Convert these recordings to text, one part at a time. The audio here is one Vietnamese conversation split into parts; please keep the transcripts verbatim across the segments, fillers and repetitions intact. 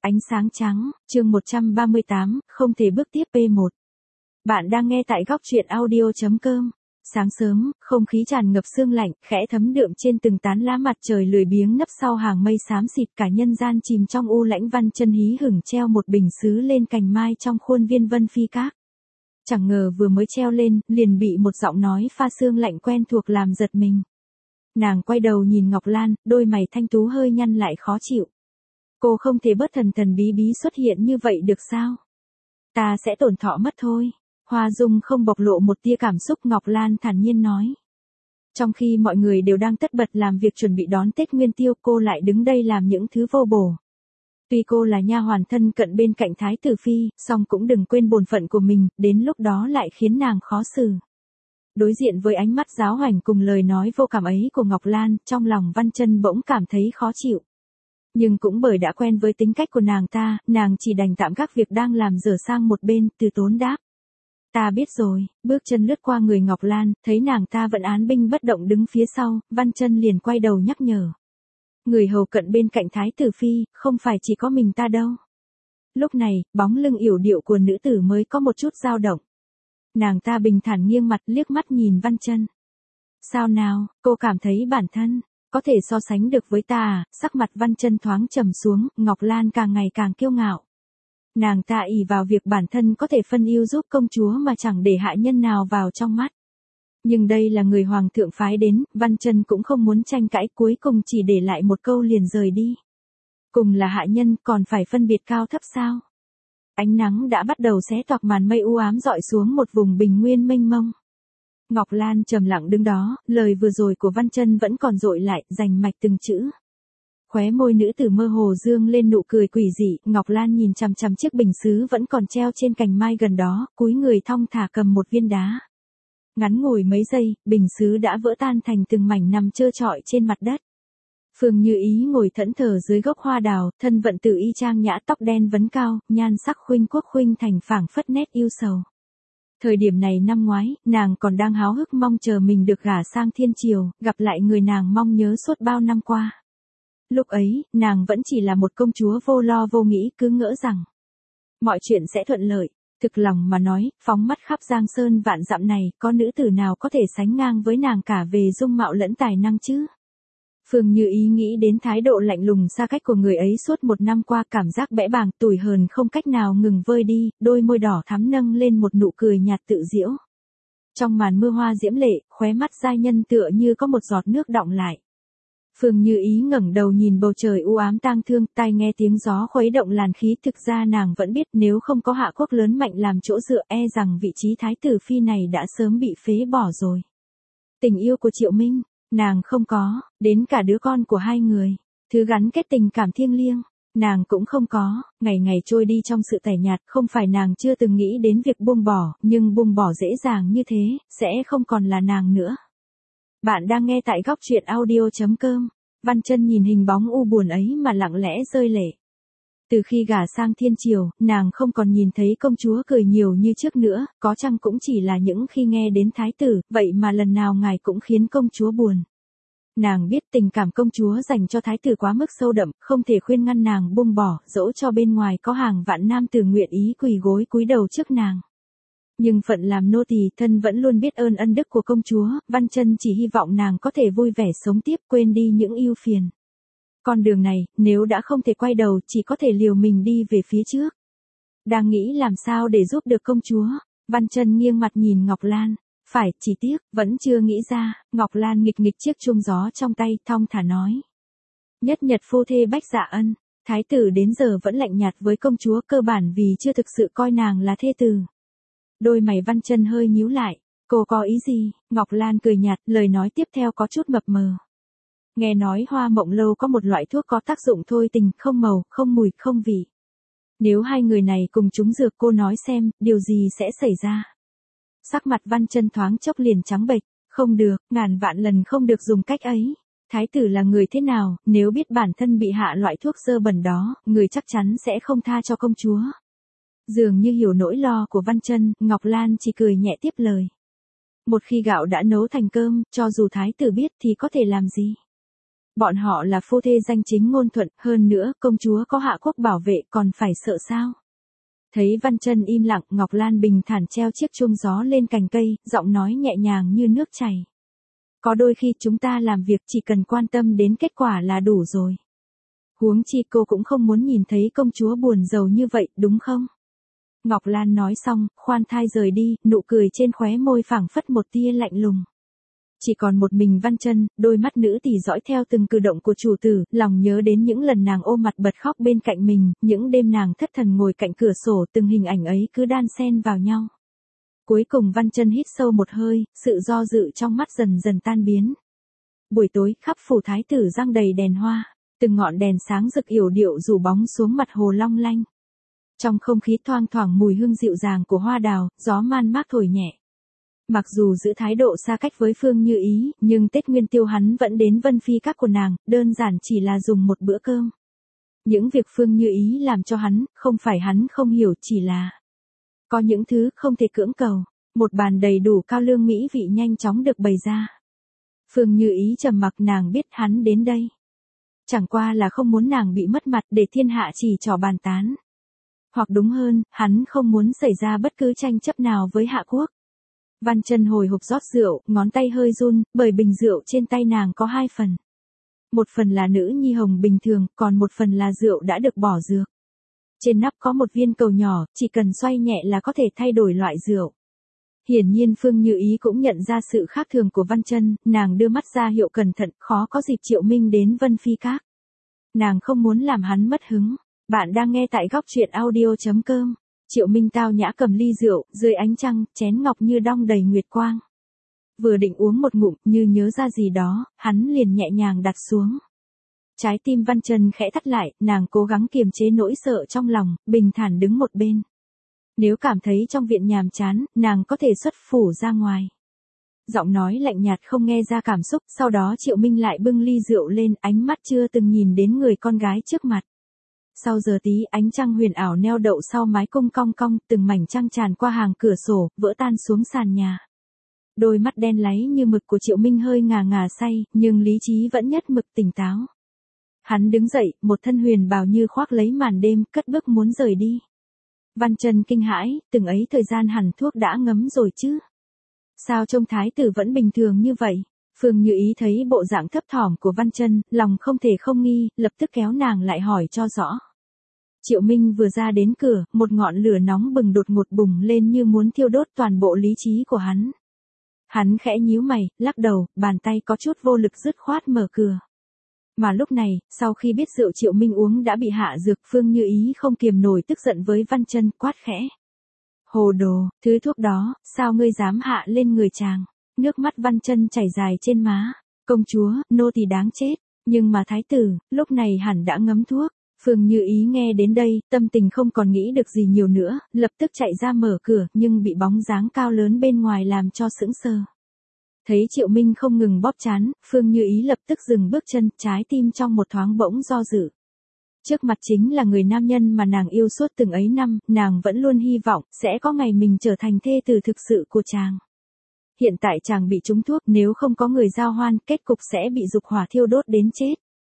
Ánh sáng trắng, chương một trăm ba mươi tám, không thể bước tiếp P một. Bạn đang nghe tại góc truyện audio chấm com. Sáng sớm, không khí tràn ngập sương lạnh, khẽ thấm đượm trên từng tán lá, mặt trời lười biếng nấp sau hàng mây xám xịt, cả nhân gian chìm trong u lãnh. Văn Chân hí hửng treo một bình sứ lên cành mai trong khuôn viên Vân Phi Các. Chẳng ngờ vừa mới treo lên, liền bị một giọng nói pha sương lạnh quen thuộc làm giật mình. Nàng quay đầu nhìn Ngọc Lan, đôi mày thanh tú hơi nhăn lại khó chịu. Cô không thể bất thần thần bí bí xuất hiện như vậy được sao? Ta sẽ tổn thọ mất thôi. Hoa Dung không bộc lộ một tia cảm xúc, Ngọc Lan thản nhiên nói. Trong khi mọi người đều đang tất bật làm việc chuẩn bị đón Tết Nguyên Tiêu, cô lại đứng đây làm những thứ vô bổ. Tuy cô là nha hoàn thân cận bên cạnh Thái tử Phi, song cũng đừng quên bổn phận của mình, đến lúc đó lại khiến nàng khó xử. Đối diện với ánh mắt giáo hoành cùng lời nói vô cảm ấy của Ngọc Lan, trong lòng Văn Chân bỗng cảm thấy khó chịu. Nhưng cũng bởi đã quen với tính cách của nàng ta, nàng chỉ đành tạm gác việc đang làm dở sang một bên, từ tốn đáp. Ta biết rồi. Bước chân lướt qua người Ngọc Lan, thấy nàng ta vẫn án binh bất động đứng phía sau, Văn Chân liền quay đầu nhắc nhở. Người hầu cận bên cạnh Thái tử Phi, không phải chỉ có mình ta đâu. Lúc này, bóng lưng yểu điệu của nữ tử mới có một chút dao động. Nàng ta bình thản nghiêng mặt liếc mắt nhìn Văn Chân. Sao nào, cô cảm thấy bản thân có thể so sánh được với ta à? Sắc mặt Văn Chân thoáng trầm xuống, Ngọc Lan càng ngày càng kiêu ngạo. Nàng ta ỷ vào việc bản thân có thể phân ưu giúp công chúa mà chẳng để hạ nhân nào vào trong mắt. Nhưng đây là người hoàng thượng phái đến, Văn Chân cũng không muốn tranh cãi, cuối cùng chỉ để lại một câu liền rời đi. Cùng là hạ nhân còn phải phân biệt cao thấp sao? Ánh nắng đã bắt đầu xé toạc màn mây u ám dọi xuống một vùng bình nguyên mênh mông. Ngọc Lan trầm lặng đứng đó, lời vừa rồi của Văn Chân vẫn còn dội lại, rành mạch từng chữ. Khóe môi nữ tử mơ hồ dương lên nụ cười quỷ dị, Ngọc Lan nhìn chằm chằm chiếc bình sứ vẫn còn treo trên cành mai gần đó, cúi người thong thả cầm một viên đá. Ngắn ngủi mấy giây, bình sứ đã vỡ tan thành từng mảnh nằm trơ trọi trên mặt đất. Phương Như Ý ngồi thẫn thờ dưới gốc hoa đào, thân vận tự y trang nhã, tóc đen vấn cao, nhan sắc khuynh quốc khuynh thành, phảng phất nét yêu sầu. Thời điểm này năm ngoái, nàng còn đang háo hức mong chờ mình được gả sang thiên triều, gặp lại người nàng mong nhớ suốt bao năm qua. Lúc ấy, nàng vẫn chỉ là một công chúa vô lo vô nghĩ, cứ ngỡ rằng mọi chuyện sẽ thuận lợi. Thực lòng mà nói, phóng mắt khắp Giang Sơn vạn dặm này, có nữ tử nào có thể sánh ngang với nàng cả về dung mạo lẫn tài năng chứ? Phương Như Ý nghĩ đến thái độ lạnh lùng xa cách của người ấy suốt một năm qua, cảm giác bẽ bàng, tủi hờn không cách nào ngừng vơi đi, đôi môi đỏ thắm nâng lên một nụ cười nhạt tự giễu. Trong màn mưa hoa diễm lệ, khóe mắt giai nhân tựa như có một giọt nước đọng lại. Phương Như Ý ngẩng đầu nhìn bầu trời u ám tang thương, tai nghe tiếng gió khuấy động làn khí, thực ra nàng vẫn biết nếu không có Hạ Quốc lớn mạnh làm chỗ dựa, e rằng vị trí Thái tử Phi này đã sớm bị phế bỏ rồi. Tình yêu của Triệu Minh, nàng không có, đến cả đứa con của hai người, thứ gắn kết tình cảm thiêng liêng, nàng cũng không có. Ngày ngày trôi đi trong sự tẻ nhạt, không phải nàng chưa từng nghĩ đến việc buông bỏ, nhưng buông bỏ dễ dàng như thế, sẽ không còn là nàng nữa. Bạn đang nghe tại góc truyện audio chấm com. Văn Chân nhìn hình bóng u buồn ấy mà lặng lẽ rơi lệ. Từ khi gả sang thiên triều, nàng không còn nhìn thấy công chúa cười nhiều như trước nữa, có chăng cũng chỉ là những khi nghe đến thái tử, vậy mà lần nào ngài cũng khiến công chúa buồn. Nàng biết tình cảm công chúa dành cho thái tử quá mức sâu đậm, không thể khuyên ngăn nàng buông bỏ, dẫu cho bên ngoài có hàng vạn nam tử nguyện ý quỳ gối cúi đầu trước nàng. Nhưng phận làm nô tỳ, thân vẫn luôn biết ơn ân đức của công chúa, Văn Chân chỉ hy vọng nàng có thể vui vẻ sống tiếp, quên đi những ưu phiền. Con đường này, nếu đã không thể quay đầu, chỉ có thể liều mình đi về phía trước. Đang nghĩ làm sao để giúp được công chúa, Văn Chân nghiêng mặt nhìn Ngọc Lan. Phải, chỉ tiếc, vẫn chưa nghĩ ra. Ngọc Lan nghịch nghịch chiếc chuông gió trong tay, thong thả nói. Nhất nhật phu thê bách dạ ân, thái tử đến giờ vẫn lạnh nhạt với công chúa, cơ bản vì chưa thực sự coi nàng là thê tử. Đôi mày Văn Chân hơi nhíu lại. Cô có ý gì? Ngọc Lan cười nhạt, lời nói tiếp theo có chút mập mờ. Nghe nói Hoa Mộng Lâu có một loại thuốc có tác dụng thôi tình, không màu, không mùi, không vị. Nếu hai người này cùng trúng dược, cô nói xem, điều gì sẽ xảy ra? Sắc mặt Văn Chân thoáng chốc liền trắng bệch. Không được, ngàn vạn lần không được dùng cách ấy. Thái tử là người thế nào, nếu biết bản thân bị hạ loại thuốc dơ bẩn đó, người chắc chắn sẽ không tha cho công chúa. Dường như hiểu nỗi lo của Văn Chân, Ngọc Lan chỉ cười nhẹ tiếp lời. Một khi gạo đã nấu thành cơm, cho dù thái tử biết thì có thể làm gì? Bọn họ là phu thê danh chính ngôn thuận, hơn nữa công chúa có Hạ Quốc bảo vệ còn phải sợ sao? Thấy Văn Chân im lặng, Ngọc Lan bình thản treo chiếc chuông gió lên cành cây, giọng nói nhẹ nhàng như nước chảy. Có đôi khi chúng ta làm việc chỉ cần quan tâm đến kết quả là đủ rồi. Huống chi cô cũng không muốn nhìn thấy công chúa buồn rầu như vậy, đúng không? Ngọc Lan nói xong, khoan thai rời đi, nụ cười trên khóe môi phảng phất một tia lạnh lùng. Chỉ còn một mình Văn Chân, đôi mắt nữ tỳ dõi theo từng cử động của chủ tử, lòng nhớ đến những lần nàng ôm mặt bật khóc bên cạnh mình, những đêm nàng thất thần ngồi cạnh cửa sổ, từng hình ảnh ấy cứ đan xen vào nhau. Cuối cùng Văn Chân hít sâu một hơi, sự do dự trong mắt dần dần tan biến. Buổi tối, khắp phủ thái tử răng đầy đèn hoa, từng ngọn đèn sáng rực yểu điệu rủ bóng xuống mặt hồ long lanh. Trong không khí thoang thoảng mùi hương dịu dàng của hoa đào, gió man mát thổi nhẹ. Mặc dù giữ thái độ xa cách với Phương Như Ý, nhưng Tết Nguyên Tiêu hắn vẫn đến Vân Phi các của nàng, đơn giản chỉ là dùng một bữa cơm. Những việc Phương Như Ý làm cho hắn, không phải hắn không hiểu, chỉ là có những thứ không thể cưỡng cầu. Một bàn đầy đủ cao lương mỹ vị nhanh chóng được bày ra. Phương Như Ý trầm mặc, nàng biết hắn đến đây chẳng qua là không muốn nàng bị mất mặt để thiên hạ chỉ trỏ bàn tán. Hoặc đúng hơn, hắn không muốn xảy ra bất cứ tranh chấp nào với Hạ Quốc. Văn Chân hồi hộp rót rượu, ngón tay hơi run, bởi bình rượu trên tay nàng có hai phần. Một phần là nữ nhi hồng bình thường, còn một phần là rượu đã được bỏ dược. Trên nắp có một viên cầu nhỏ, chỉ cần xoay nhẹ là có thể thay đổi loại rượu. Hiển nhiên Phương Như Ý cũng nhận ra sự khác thường của Văn Chân, nàng đưa mắt ra hiệu cẩn thận, khó có dịp Triệu Minh đến Vân Phi các. Nàng không muốn làm hắn mất hứng. Bạn đang nghe tại góc truyện audio chấm com. Triệu Minh tao nhã cầm ly rượu, dưới ánh trăng, chén ngọc như đong đầy nguyệt quang. Vừa định uống một ngụm, như nhớ ra gì đó, hắn liền nhẹ nhàng đặt xuống. Trái tim Văn Chân khẽ thắt lại, nàng cố gắng kiềm chế nỗi sợ trong lòng, bình thản đứng một bên. Nếu cảm thấy trong viện nhàm chán, nàng có thể xuất phủ ra ngoài. Giọng nói lạnh nhạt không nghe ra cảm xúc, sau đó Triệu Minh lại bưng ly rượu lên, ánh mắt chưa từng nhìn đến người con gái trước mặt. Sau giờ tí, ánh trăng huyền ảo neo đậu sau mái cung cong cong, từng mảnh trăng tràn qua hàng cửa sổ, vỡ tan xuống sàn nhà. Đôi mắt đen láy như mực của Triệu Minh hơi ngà ngà say, nhưng lý trí vẫn nhất mực tỉnh táo. Hắn đứng dậy, một thân huyền bào như khoác lấy màn đêm, cất bước muốn rời đi. Văn Chân kinh hãi, từng ấy thời gian hẳn thuốc đã ngấm rồi chứ. Sao trông thái tử vẫn bình thường như vậy? Phương Như Ý thấy bộ dạng thấp thỏm của Văn Chân, lòng không thể không nghi, lập tức kéo nàng lại hỏi cho rõ. Triệu Minh vừa ra đến cửa, một ngọn lửa nóng bừng đột ngột bùng lên như muốn thiêu đốt toàn bộ lý trí của hắn. Hắn khẽ nhíu mày, lắc đầu, bàn tay có chút vô lực dứt khoát mở cửa. Mà lúc này, sau khi biết rượu Triệu Minh uống đã bị hạ dược, Phương Như Ý không kiềm nổi tức giận với Văn Chân, quát khẽ. Hồ đồ, thứ thuốc đó, sao ngươi dám hạ lên người chàng? Nước mắt Văn Chân chảy dài trên má. Công chúa, nô tỳ đáng chết. Nhưng mà thái tử, lúc này hẳn đã ngấm thuốc. Phương Như Ý nghe đến đây, tâm tình không còn nghĩ được gì nhiều nữa, lập tức chạy ra mở cửa, nhưng bị bóng dáng cao lớn bên ngoài làm cho sững sờ. Thấy Triệu Minh không ngừng bóp trán, Phương Như Ý lập tức dừng bước chân, trái tim trong một thoáng bỗng do dự. Trước mặt chính là người nam nhân mà nàng yêu suốt từng ấy năm, nàng vẫn luôn hy vọng, sẽ có ngày mình trở thành thê tử thực sự của chàng. Hiện tại chàng bị trúng thuốc, nếu không có người giao hoan, kết cục sẽ bị dục hỏa thiêu đốt đến chết.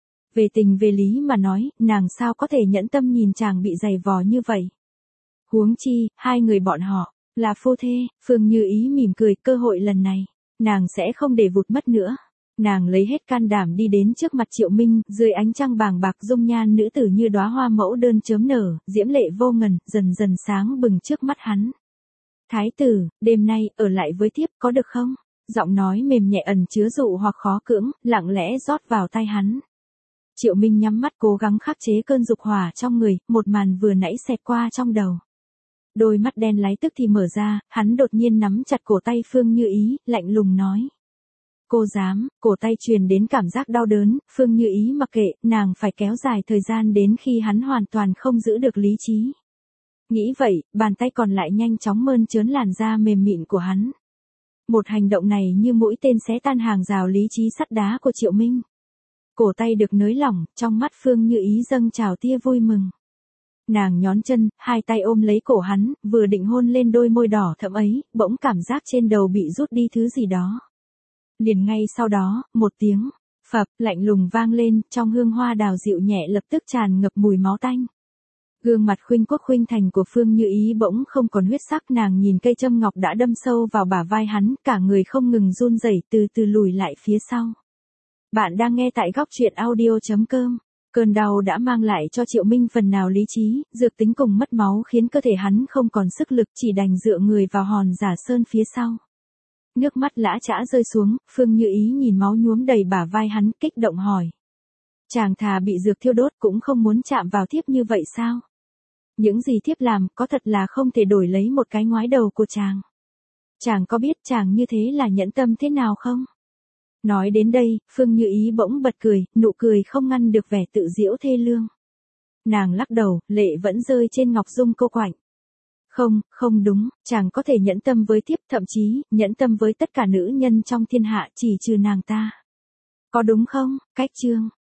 Về tình về lý mà nói, nàng sao có thể nhẫn tâm nhìn chàng bị giày vò như vậy. Huống chi, hai người bọn họ, là phu thê, Phương Như Ý mỉm cười, cơ hội lần này, nàng sẽ không để vụt mất nữa. Nàng lấy hết can đảm đi đến trước mặt Triệu Minh, dưới ánh trăng bàng bạc dung nhan nữ tử như đóa hoa mẫu đơn chớm nở, diễm lệ vô ngần, dần dần sáng bừng trước mắt hắn. Thái tử, đêm nay, ở lại với thiếp có được không? Giọng nói mềm nhẹ ẩn chứa dụ hoặc khó cưỡng, lặng lẽ rót vào tai hắn. Triệu Minh nhắm mắt cố gắng khắc chế cơn dục hỏa trong người, một màn vừa nãy xẹt qua trong đầu. Đôi mắt đen láy tức thì mở ra, hắn đột nhiên nắm chặt cổ tay Phương Như Ý, lạnh lùng nói. Cô dám, cổ tay truyền đến cảm giác đau đớn, Phương Như Ý mặc kệ, nàng phải kéo dài thời gian đến khi hắn hoàn toàn không giữ được lý trí. Nghĩ vậy, bàn tay còn lại nhanh chóng mơn trớn làn da mềm mịn của hắn. Một hành động này như mũi tên xé tan hàng rào lý trí sắt đá của Triệu Minh. Cổ tay được nới lỏng, trong mắt Phương Như Ý dâng trào tia vui mừng. Nàng nhón chân, hai tay ôm lấy cổ hắn, vừa định hôn lên đôi môi đỏ thẫm ấy, bỗng cảm giác trên đầu bị rút đi thứ gì đó. Liền ngay sau đó, một tiếng, Phập, lạnh lùng vang lên, trong hương hoa đào dịu nhẹ lập tức tràn ngập mùi máu tanh. Gương mặt khuynh quốc khuynh thành của Phương Như Ý bỗng không còn huyết sắc, nàng nhìn cây châm ngọc đã đâm sâu vào bả vai hắn, cả người không ngừng run rẩy từ từ lùi lại phía sau. Bạn đang nghe tại góc truyện audio.com. Cơn đau đã mang lại cho Triệu Minh phần nào lý trí, dược tính cùng mất máu khiến cơ thể hắn không còn sức lực, chỉ đành dựa người vào hòn giả sơn phía sau. Nước mắt lã chã rơi xuống, Phương Như Ý nhìn máu nhuốm đầy bả vai hắn, kích động hỏi. Chàng thà bị dược thiêu đốt cũng không muốn chạm vào thiếp như vậy sao? Những gì thiếp làm có thật là không thể đổi lấy một cái ngoái đầu của chàng. Chàng có biết chàng như thế là nhẫn tâm thế nào không? Nói đến đây, Phương Như Ý bỗng bật cười, nụ cười không ngăn được vẻ tự giễu thê lương. Nàng lắc đầu, lệ vẫn rơi trên ngọc dung cô quạnh. Không, không đúng, chàng có thể nhẫn tâm với thiếp, thậm chí, nhẫn tâm với tất cả nữ nhân trong thiên hạ chỉ trừ nàng ta. Có đúng không, Cách Trương?